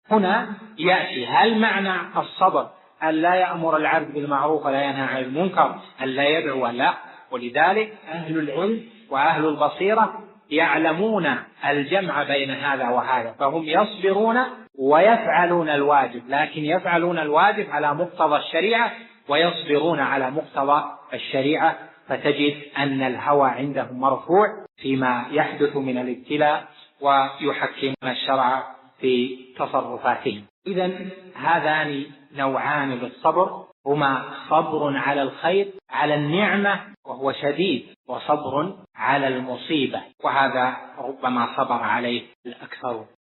هنا يأتي هل معنى الصبر أن لا يأمر العبد بالمعروف ولا ينهى عن المنكر، أن لا يدعو؟ لا. ولذلك أهل العلم وأهل البصيرة يعلمون الجمع بين هذا وهذا، فهم يصبرون ويفعلون الواجب، لكن يفعلون الواجب على مقتضى الشريعة ويصبرون على مقتضى الشريعة، فتجد أن الهوى عندهم مرفوع فيما يحدث من الابتلاء ويحكمون الشرع في تصرفاتهم. إذن هذان نوعان للصبر، هما صبر على الخير على النعمة وهو شديد، وصبر على المصيبة، وهذا ربما صبر عليه الأكثر.